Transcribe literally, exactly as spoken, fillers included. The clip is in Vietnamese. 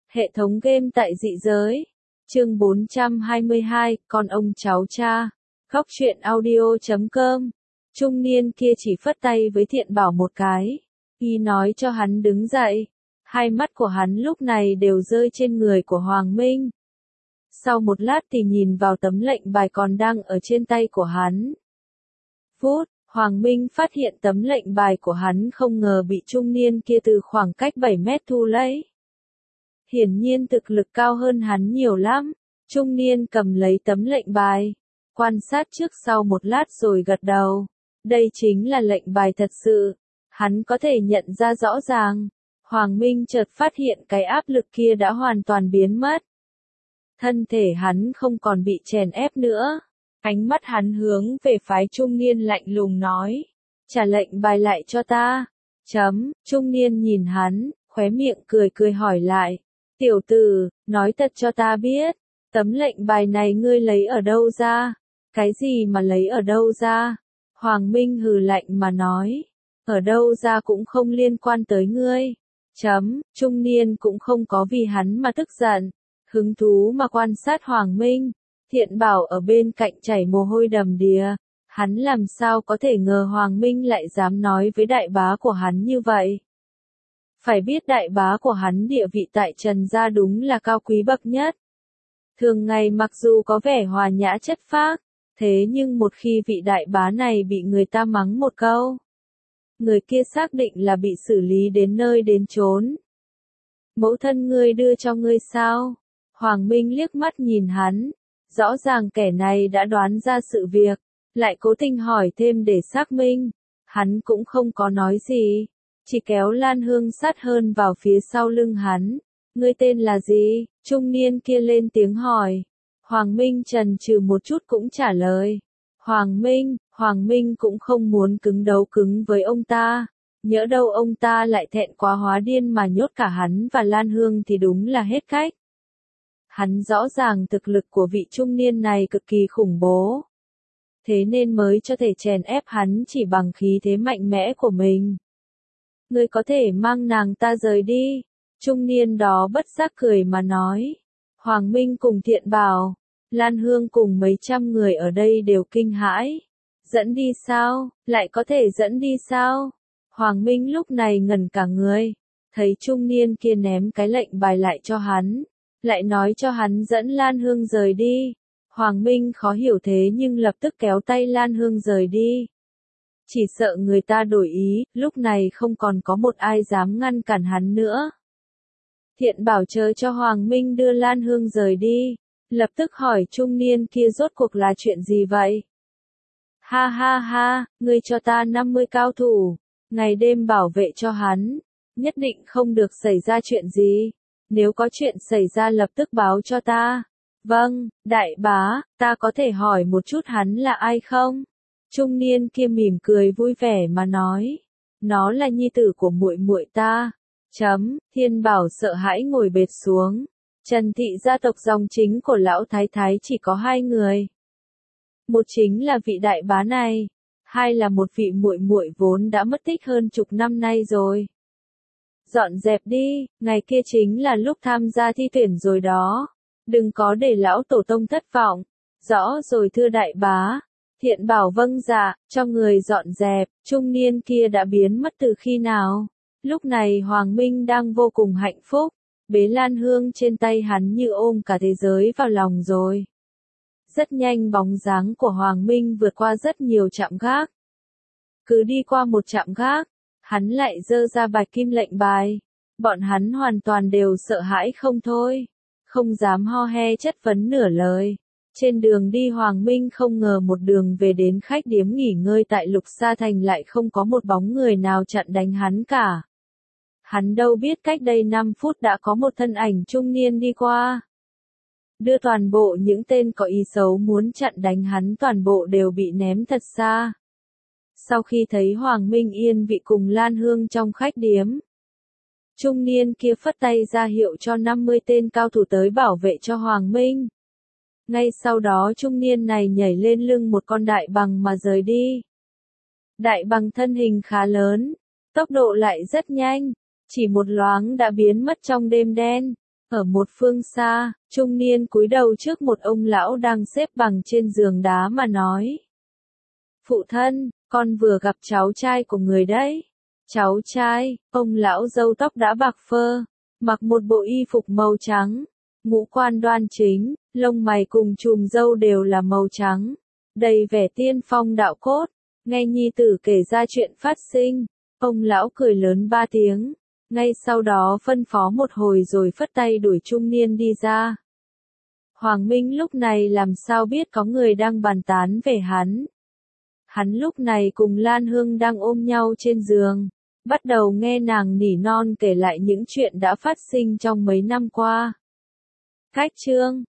Hệ thống game tại dị giới. Chương bốn trăm hai mươi hai, con ông cháu cha. Góc truyện audio chấm com. Trung niên kia chỉ phất tay với Thiện Bảo một cái. Y nói cho hắn đứng dậy. Hai mắt của hắn lúc này đều rơi trên người của Hoàng Minh. Sau một lát thì nhìn vào tấm lệnh bài còn đang ở trên tay của hắn. Phút, Hoàng Minh phát hiện tấm lệnh bài của hắn không ngờ bị trung niên kia từ khoảng cách bảy mét thu lấy. Hiển nhiên thực lực cao hơn hắn nhiều lắm. Trung niên cầm lấy tấm lệnh bài, quan sát trước sau một lát rồi gật đầu. Đây chính là lệnh bài thật sự. Hắn có thể nhận ra rõ ràng. Hoàng Minh chợt phát hiện cái áp lực kia đã hoàn toàn biến mất. Thân thể hắn không còn bị chèn ép nữa. Ánh mắt hắn hướng về phái trung niên lạnh lùng nói. Trả lệnh bài lại cho ta. Chấm, trung niên nhìn hắn, khóe miệng cười cười hỏi lại. Tiểu tử, nói thật cho ta biết. Tấm lệnh bài này ngươi lấy ở đâu ra? Cái gì mà lấy ở đâu ra? Hoàng Minh hừ lạnh mà nói. Ở đâu ra cũng không liên quan tới ngươi. Chấm, trung niên cũng không có vì hắn mà tức giận. Hứng thú mà quan sát Hoàng Minh. Thiện Bảo ở bên cạnh chảy mồ hôi đầm đìa. Hắn làm sao có thể ngờ Hoàng Minh lại dám nói với đại bá của hắn như vậy. Phải biết đại bá của hắn địa vị tại Trần gia đúng là cao quý bậc nhất. Thường ngày mặc dù có vẻ hòa nhã chất phác, thế nhưng một khi vị đại bá này bị người ta mắng một câu, người kia xác định là bị xử lý đến nơi đến chốn. Mẫu thân ngươi đưa cho ngươi sao? Hoàng Minh liếc mắt nhìn hắn, rõ ràng kẻ này đã đoán ra sự việc, lại cố tình hỏi thêm để xác minh. Hắn cũng không có nói gì, chỉ kéo Lan Hương sát hơn vào phía sau lưng hắn. Ngươi tên là gì? Trung niên kia lên tiếng hỏi. Hoàng Minh chần chừ một chút cũng trả lời. Hoàng Minh, Hoàng Minh cũng không muốn cứng đấu cứng với ông ta. Nhỡ đâu ông ta lại thẹn quá hóa điên mà nhốt cả hắn và Lan Hương thì đúng là hết cách. Hắn rõ ràng thực lực của vị trung niên này cực kỳ khủng bố. Thế nên mới cho thể chèn ép hắn chỉ bằng khí thế mạnh mẽ của mình. Ngươi có thể mang nàng ta rời đi. Trung niên đó bất giác cười mà nói. Hoàng Minh cùng Thiện Bảo, Lan Hương cùng mấy trăm người ở đây đều kinh hãi. Dẫn đi sao? Lại có thể dẫn đi sao? Hoàng Minh lúc này ngẩn cả người. Thấy trung niên kia ném cái lệnh bài lại cho hắn. Lại nói cho hắn dẫn Lan Hương rời đi. Hoàng Minh khó hiểu thế nhưng lập tức kéo tay Lan Hương rời đi. Chỉ sợ người ta đổi ý, lúc này không còn có một ai dám ngăn cản hắn nữa. Thiện Bảo chờ cho Hoàng Minh đưa Lan Hương rời đi, lập tức hỏi trung niên kia rốt cuộc là chuyện gì vậy? Ha ha ha, ngươi cho ta năm mươi cao thủ, ngày đêm bảo vệ cho hắn, nhất định không được xảy ra chuyện gì, nếu có chuyện xảy ra lập tức báo cho ta. Vâng, đại bá, ta có thể hỏi một chút hắn là ai không? Trung niên kia mỉm cười vui vẻ mà nói, nó là nhi tử của muội muội ta. Chấm, Thiên Bảo sợ hãi ngồi bệt xuống. Trần thị gia tộc dòng chính của lão thái thái chỉ có hai người. Một chính là vị đại bá này, hai là một vị muội muội vốn đã mất tích hơn chục năm nay rồi. Dọn dẹp đi, ngày kia chính là lúc tham gia thi tuyển rồi đó. Đừng có để lão tổ tông thất vọng. Rõ rồi thưa đại bá. Thiện Bảo vâng dạ, cho người dọn dẹp. Trung niên kia đã biến mất từ khi nào? Lúc này Hoàng Minh đang vô cùng hạnh phúc, bế Lan Hương trên tay hắn như ôm cả thế giới vào lòng rồi. Rất nhanh bóng dáng của Hoàng Minh vượt qua rất nhiều trạm gác. Cứ đi qua một trạm gác, hắn lại giơ ra bạch kim lệnh bài. Bọn hắn hoàn toàn đều sợ hãi không thôi, không dám ho he chất vấn nửa lời. Trên đường đi Hoàng Minh không ngờ một đường về đến khách điếm nghỉ ngơi tại Lục Sa Thành lại không có một bóng người nào chặn đánh hắn cả. Hắn đâu biết cách đây năm phút đã có một thân ảnh trung niên đi qua. Đưa toàn bộ những tên có ý xấu muốn chặn đánh hắn toàn bộ đều bị ném thật xa. Sau khi thấy Hoàng Minh yên vị cùng Lan Hương trong khách điếm, trung niên kia phất tay ra hiệu cho năm mươi tên cao thủ tới bảo vệ cho Hoàng Minh. Ngay sau đó trung niên này nhảy lên lưng một con đại bàng mà rời đi. Đại bàng thân hình khá lớn, tốc độ lại rất nhanh. Chỉ một loáng đã biến mất trong đêm đen. Ở một phương xa, trung niên cúi đầu trước một ông lão đang xếp bằng trên giường đá mà nói. Phụ thân, con vừa gặp cháu trai của người đấy. Cháu trai, ông lão râu tóc đã bạc phơ, mặc một bộ y phục màu trắng, ngũ quan đoan chính, lông mày cùng chùm râu đều là màu trắng, đầy vẻ tiên phong đạo cốt. Nghe nhi tử kể ra chuyện phát sinh, ông lão cười lớn ba tiếng, ngay sau đó phân phó một hồi rồi phất tay đuổi trung niên đi ra. Hoàng Minh lúc này làm sao biết có người đang bàn tán về hắn. Hắn lúc này cùng Lan Hương đang ôm nhau trên giường, bắt đầu nghe nàng nỉ non kể lại những chuyện đã phát sinh trong mấy năm qua. Cách chương